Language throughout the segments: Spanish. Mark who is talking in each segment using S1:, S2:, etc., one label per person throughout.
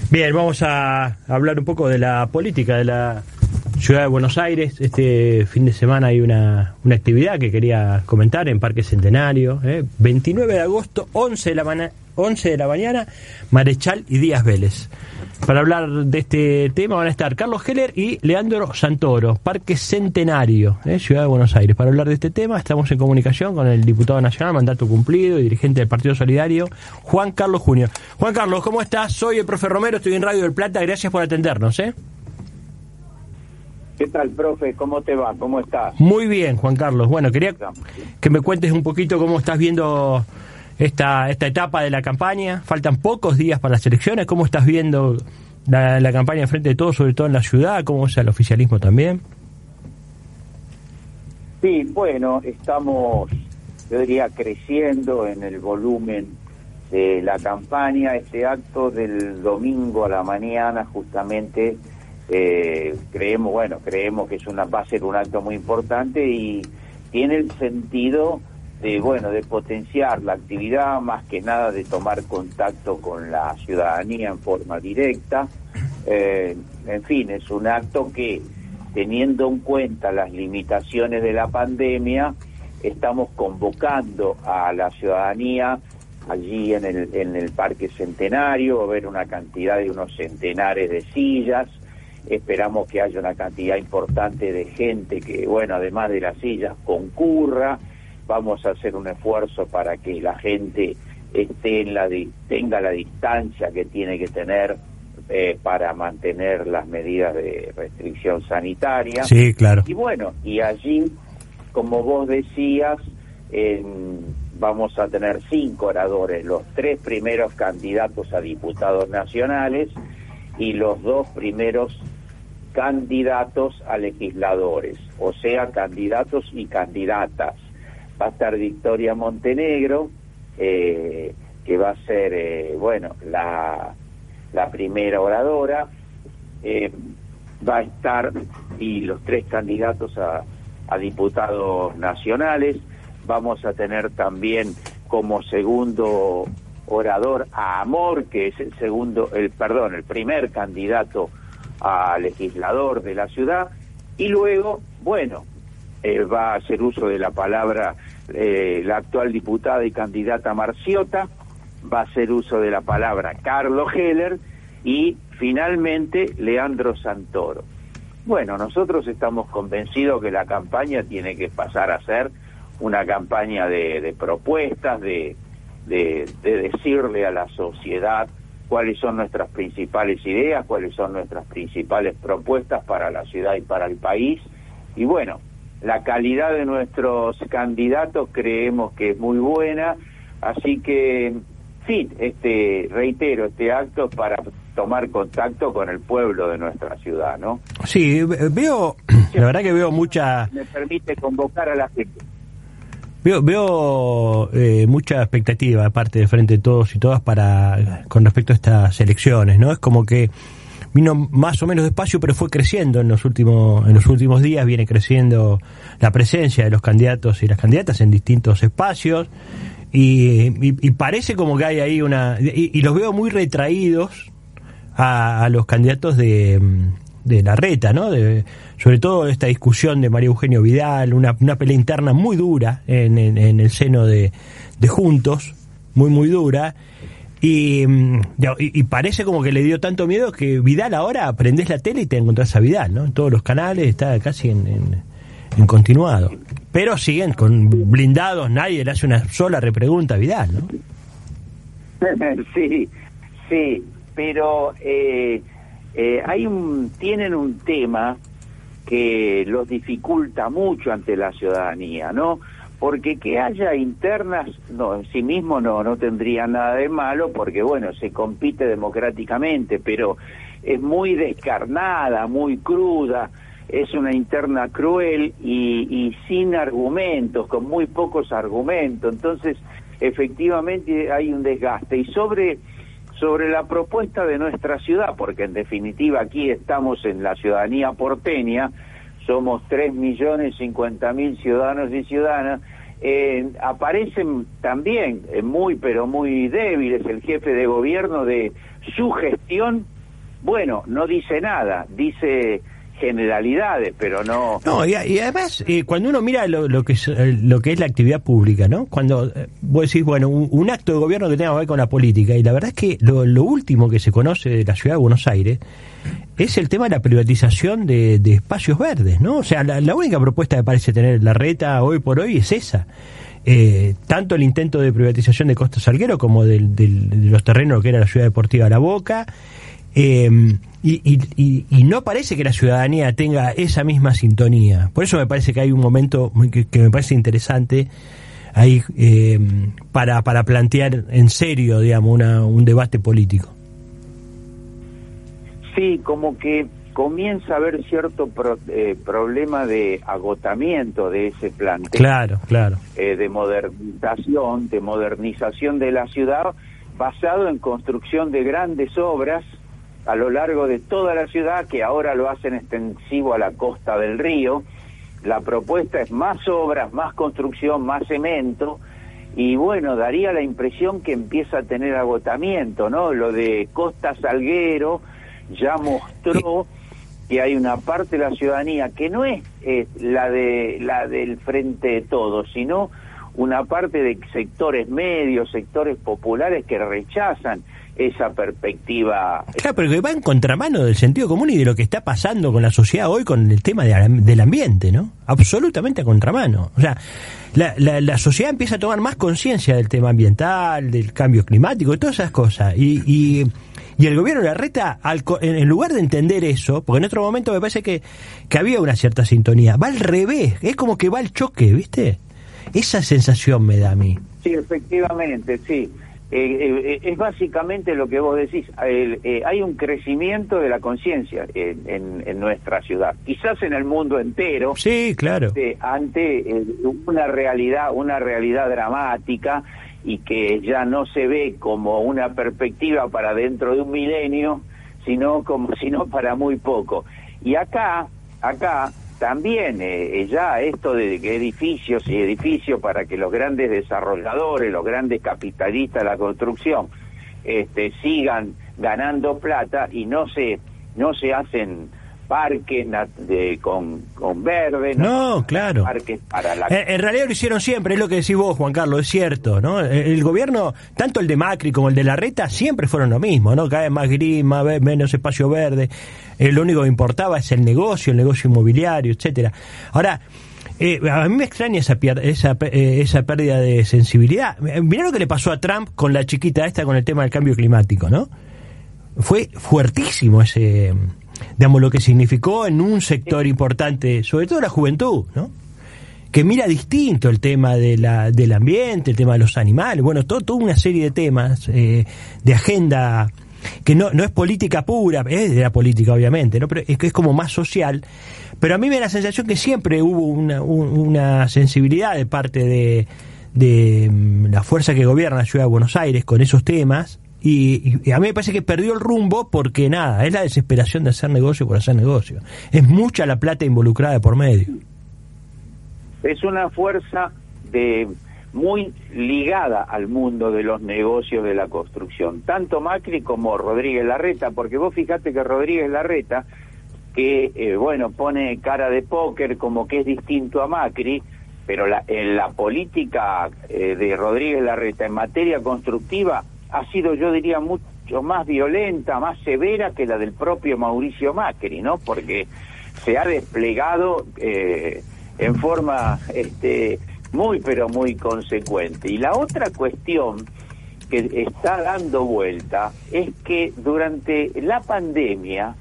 S1: Bien, vamos a hablar un poco de la política de la Ciudad de Buenos Aires. Este fin de semana hay una actividad que quería comentar en Parque Centenario. 29 de agosto, 11 de la mañana, Marechal y Díaz Vélez. Para hablar de este tema van a estar Carlos Heller y Leandro Santoro, Parque Centenario, Ciudad de Buenos Aires. Para hablar de este tema estamos en comunicación con el diputado nacional, mandato cumplido y dirigente del Partido Solidario, Juan Carlos Junior. Juan Carlos, ¿cómo estás? Soy el profe Romero, estoy en Radio del Plata, gracias por atendernos.
S2: ¿Qué tal, profe? ¿Cómo te va? ¿Cómo estás?
S1: Muy bien, Juan Carlos. Bueno, quería que me cuentes un poquito cómo estás viendo esta etapa de la campaña. Faltan pocos días para las elecciones. ¿Cómo estás viendo la campaña frente de todos, sobre todo en la ciudad? ¿Cómo es el oficialismo también?
S2: Sí, bueno, estamos, yo diría, creciendo en el volumen de la campaña. Este acto del domingo a la mañana, justamente, creemos que va a ser un acto muy importante y tiene el sentido de potenciar la actividad, más que nada de tomar contacto con la ciudadanía en forma directa. En fin, es un acto que, teniendo en cuenta las limitaciones de la pandemia, estamos convocando a la ciudadanía allí en el Parque Centenario. Va a haber una cantidad de unos centenares de sillas. Esperamos que haya una cantidad importante de gente que, además de las sillas, concurra. Vamos a hacer un esfuerzo para que la gente tenga la distancia que tiene que tener para mantener las medidas de restricción sanitaria.
S1: Sí, claro.
S2: Y allí, como vos decías, vamos a tener 5 oradores, los 3 primeros candidatos a diputados nacionales y los 2 primeros candidatos a legisladores, o sea, candidatos y candidatas. Va a estar Victoria Montenegro, que va a ser, la primera oradora. Va a estar, y los 3 candidatos a diputados nacionales. Vamos a tener también como segundo orador a Amor, que es el primer candidato a legislador de la ciudad. Y luego, va a hacer uso de la palabra la actual diputada y candidata Marciota, va a hacer uso de la palabra Carlos Heller y finalmente Leandro Santoro. Nosotros estamos convencidos que la campaña tiene que pasar a ser una campaña de propuestas, de decirle a la sociedad cuáles son nuestras principales ideas, cuáles son nuestras principales propuestas para la ciudad y para el país. Y la calidad de nuestros candidatos creemos que es muy buena, así que, reitero, este acto es para tomar contacto con el pueblo de nuestra ciudad, ¿no?
S1: Sí, la verdad que veo mucha...
S2: Me permite convocar a la gente.
S1: Veo mucha expectativa aparte de frente de todos y todas con respecto a estas elecciones, ¿no? Es como que vino más o menos despacio, pero fue creciendo en los últimos días, viene creciendo la presencia de los candidatos y las candidatas en distintos espacios y parece como que hay ahí y los veo muy retraídos a los candidatos de la reta, ¿no? Sobre todo esta discusión de María Eugenia Vidal, una pelea interna muy dura en el seno de Juntos, muy dura. Y parece como que le dio tanto miedo que Vidal ahora prendés la tele y te encontrás a Vidal, ¿no? En todos los canales está casi en continuado. Pero siguen con blindados, nadie le hace una sola repregunta a Vidal, ¿no?
S2: Sí, pero tienen un tema que los dificulta mucho ante la ciudadanía, ¿no? Porque que haya internas, en sí mismo no tendría nada de malo, porque se compite democráticamente, pero es muy descarnada, muy cruda, es una interna cruel y sin argumentos, con muy pocos argumentos. Entonces, efectivamente hay un desgaste. Y sobre la propuesta de nuestra ciudad, porque en definitiva aquí estamos en la ciudadanía porteña, somos 3.050.000 ciudadanos y ciudadanas, aparecen también muy débiles el jefe de gobierno de su gestión bueno, no dice nada, dice generalidades, pero no...
S1: No, y además, cuando uno mira lo que es la actividad pública, ¿no? Cuando vos decís, bueno, un acto de gobierno que tenga que ver con la política, y la verdad es que lo último que se conoce de la ciudad de Buenos Aires es el tema de la privatización de espacios verdes, ¿no? O sea, la única propuesta que parece tener Larreta hoy por hoy es esa. Tanto el intento de privatización de Costa Salguero como de los terrenos que era la ciudad deportiva La Boca, y no parece que la ciudadanía tenga esa misma sintonía. Por eso me parece que hay un momento que me parece interesante ahí para plantear en serio, digamos, un debate político.
S2: Sí, como que comienza a haber cierto problema de agotamiento de ese planteo.
S1: Claro.
S2: De modernización de la ciudad, basado en construcción de grandes obras a lo largo de toda la ciudad, que ahora lo hacen extensivo a la costa del río. La propuesta es más obras, más construcción, más cemento, y bueno, daría la impresión que empieza a tener agotamiento, ¿no? Lo de Costa Salguero ya mostró que hay una parte de la ciudadanía que no es la del Frente de Todos, sino una parte de sectores medios, sectores populares que rechazan esa perspectiva.
S1: Claro, pero que va en contramano del sentido común y de lo que está pasando con la sociedad hoy con el tema del ambiente, ¿no? Absolutamente a contramano. O sea, la sociedad empieza a tomar más conciencia del tema ambiental, del cambio climático, de todas esas cosas. Y el gobierno de Larreta, en lugar de entender eso, porque en otro momento me parece que había una cierta sintonía, va al revés, es como que va al choque, ¿viste? Esa sensación me da a mí.
S2: Sí, efectivamente, sí. Es básicamente lo que vos decís. Hay un crecimiento de la conciencia en nuestra ciudad, quizás en el mundo entero.
S1: Sí, claro.
S2: Ante una realidad dramática, y que ya no se ve como una perspectiva para dentro de un milenio, sino para muy poco. Y acá también ya esto de que edificios para que los grandes desarrolladores, los grandes capitalistas de la construcción sigan ganando plata y no se hacen parques con verde,
S1: no, claro.
S2: Parques para la...
S1: En realidad lo hicieron siempre, es lo que decís vos, Juan Carlos, es cierto, ¿no? El gobierno, tanto el de Macri como el de Larreta, siempre fueron lo mismo, ¿no? Cada vez más gris, menos espacio verde. Lo único que importaba es el negocio inmobiliario, etcétera. Ahora, a mí me extraña esa pérdida de sensibilidad. Mirá lo que le pasó a Trump con la chiquita esta, con el tema del cambio climático, ¿no? Fue fuertísimo digamos, lo que significó en un sector importante, sobre todo la juventud, ¿no? Que mira distinto el tema del ambiente, el tema de los animales, bueno, toda una serie de temas de agenda que no es política pura, es de la política obviamente, ¿no? Pero es como más social. Pero a mí me da la sensación que siempre hubo una sensibilidad de parte de la fuerza que gobierna la ciudad de Buenos Aires con esos temas. Y a mí me parece que perdió el rumbo porque es la desesperación de hacer negocio por hacer negocio. Es mucha la plata involucrada por medio.
S2: Es una fuerza muy ligada al mundo de los negocios de la construcción, tanto Macri como Rodríguez Larreta, porque vos fijate que Rodríguez Larreta, que pone cara de póker como que es distinto a Macri, pero en la política de Rodríguez Larreta en materia constructiva ha sido, yo diría, mucho más violenta, más severa que la del propio Mauricio Macri, ¿no? Porque se ha desplegado en forma pero muy consecuente. Y la otra cuestión que está dando vuelta es que durante la pandemia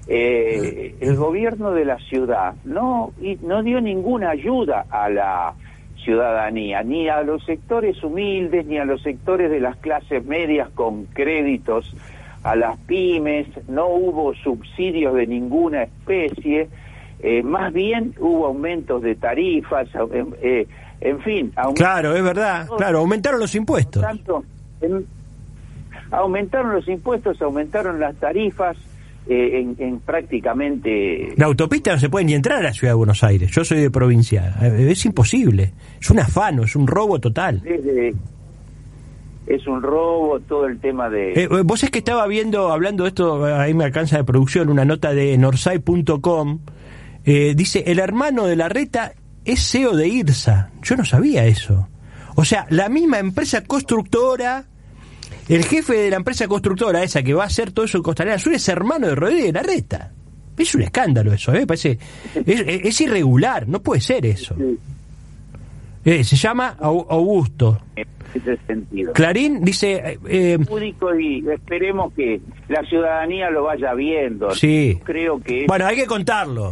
S2: el gobierno de la ciudad no dio ninguna ayuda a la ciudadanía, ni a los sectores humildes, ni a los sectores de las clases medias con créditos, a las pymes. No hubo subsidios de ninguna especie, más bien hubo aumentos de tarifas, en fin.
S1: Claro, es verdad, claro, aumentaron los impuestos.
S2: Aumentaron los impuestos, aumentaron las tarifas, en prácticamente...
S1: La autopista no se puede ni entrar a la ciudad de Buenos Aires. Yo soy de provincia, es imposible, es un afano, es un robo total.
S2: es un robo, todo el tema de...
S1: Vos es que estaba hablando de esto, ahí me alcanza de producción, una nota de norsai.com, dice, el hermano de Larreta es CEO de IRSA. Yo no sabía eso. O sea, la misma empresa constructora, el jefe de la empresa constructora esa que va a hacer todo eso en Costanera Sur es hermano de Rodríguez Larreta. Es un escándalo eso, parece, es irregular, no puede ser eso. Se llama Augusto.
S2: En ese sentido.
S1: Clarín dice...
S2: público, y esperemos que la ciudadanía lo vaya viendo.
S1: Sí.
S2: Creo que...
S1: Bueno, hay que contarlo.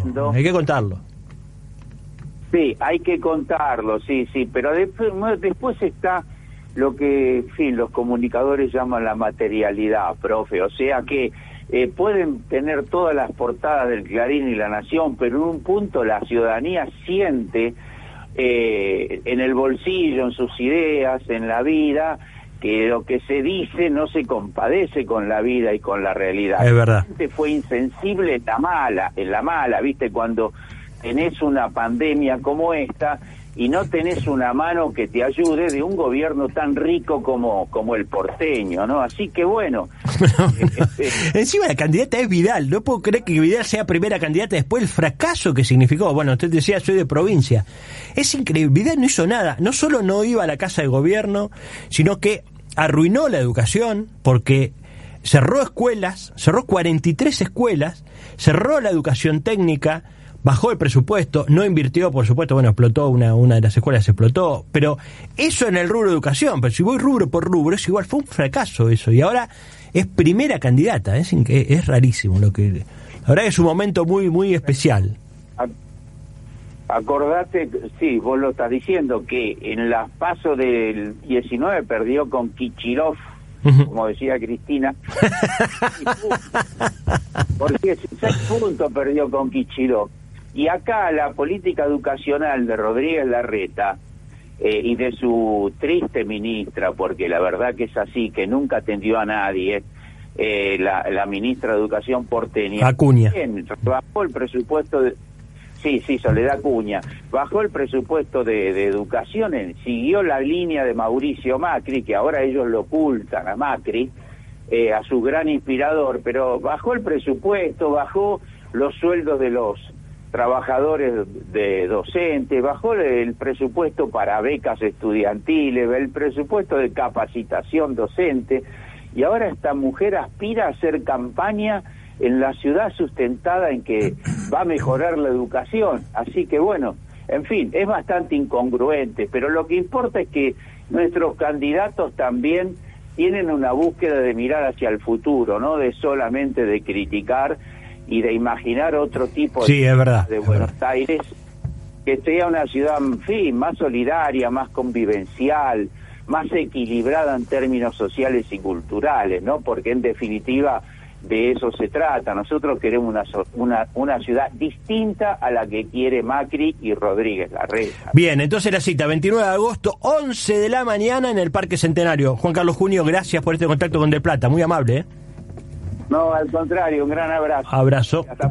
S2: Sí, hay que contarlo, sí, pero después está lo que, en fin, los comunicadores llaman la materialidad, profe, o sea que pueden tener todas las portadas del Clarín y La Nación, pero en un punto la ciudadanía siente en el bolsillo, en sus ideas, en la vida, que lo que se dice no se compadece con la vida y con la realidad.
S1: Es verdad.
S2: La gente fue insensible en la mala, ¿viste? Cuando tenés una pandemia como esta y no tenés una mano que te ayude de un gobierno tan rico como el porteño, ¿no? Así que bueno.
S1: Encima la candidata es Vidal, no puedo creer que Vidal sea primera candidata después del fracaso que significó. Bueno, usted decía, soy de provincia. Es increíble, Vidal no hizo nada, no solo no iba a la casa de gobierno, sino que arruinó la educación porque cerró escuelas, cerró 43 escuelas, cerró la educación técnica, bajó el presupuesto, no invirtió, por supuesto, bueno, explotó una de las escuelas, explotó, pero eso en el rubro de educación, pero si voy rubro por rubro, es igual, fue un fracaso eso, y ahora es primera candidata, es rarísimo lo que... La verdad que es un momento muy, muy especial.
S2: Acordate, sí, vos lo estás diciendo, que en las PASO del 19 perdió con Kichilov, como decía Cristina, porque 6 puntos perdió con Kichilov. Y acá la política educacional de Rodríguez Larreta y de su triste ministra, porque la verdad que es así, que nunca atendió a nadie, la ministra de Educación porteña.
S1: Acuña.
S2: Bien, bajó el presupuesto de... Sí, Soledad Acuña. Bajó el presupuesto de educación, siguió la línea de Mauricio Macri, que ahora ellos lo ocultan a Macri, a su gran inspirador, pero bajó el presupuesto, bajó los sueldos de los trabajadores de docentes, bajó el presupuesto para becas estudiantiles, el presupuesto de capacitación docente, y ahora esta mujer aspira a hacer campaña en la ciudad sustentada en que va a mejorar la educación. Así que bueno, en fin, es bastante incongruente, pero lo que importa es que nuestros candidatos también tienen una búsqueda de mirar hacia el futuro, no de solamente de criticar y de imaginar otro tipo
S1: sí, es verdad,
S2: de Buenos Aires, que sea una ciudad, en fin, más solidaria, más convivencial, más equilibrada en términos sociales y culturales, ¿no? Porque en definitiva de eso se trata. Nosotros queremos una ciudad distinta a la que quiere Macri y Rodríguez Larreta.
S1: Bien, entonces la cita, 29 de agosto, 11 de la mañana en el Parque Centenario. Juan Carlos Junio, gracias por este contacto con Del Plata, muy amable, ¿eh?
S2: No, al contrario, un gran abrazo.
S1: Abrazo.
S2: Hasta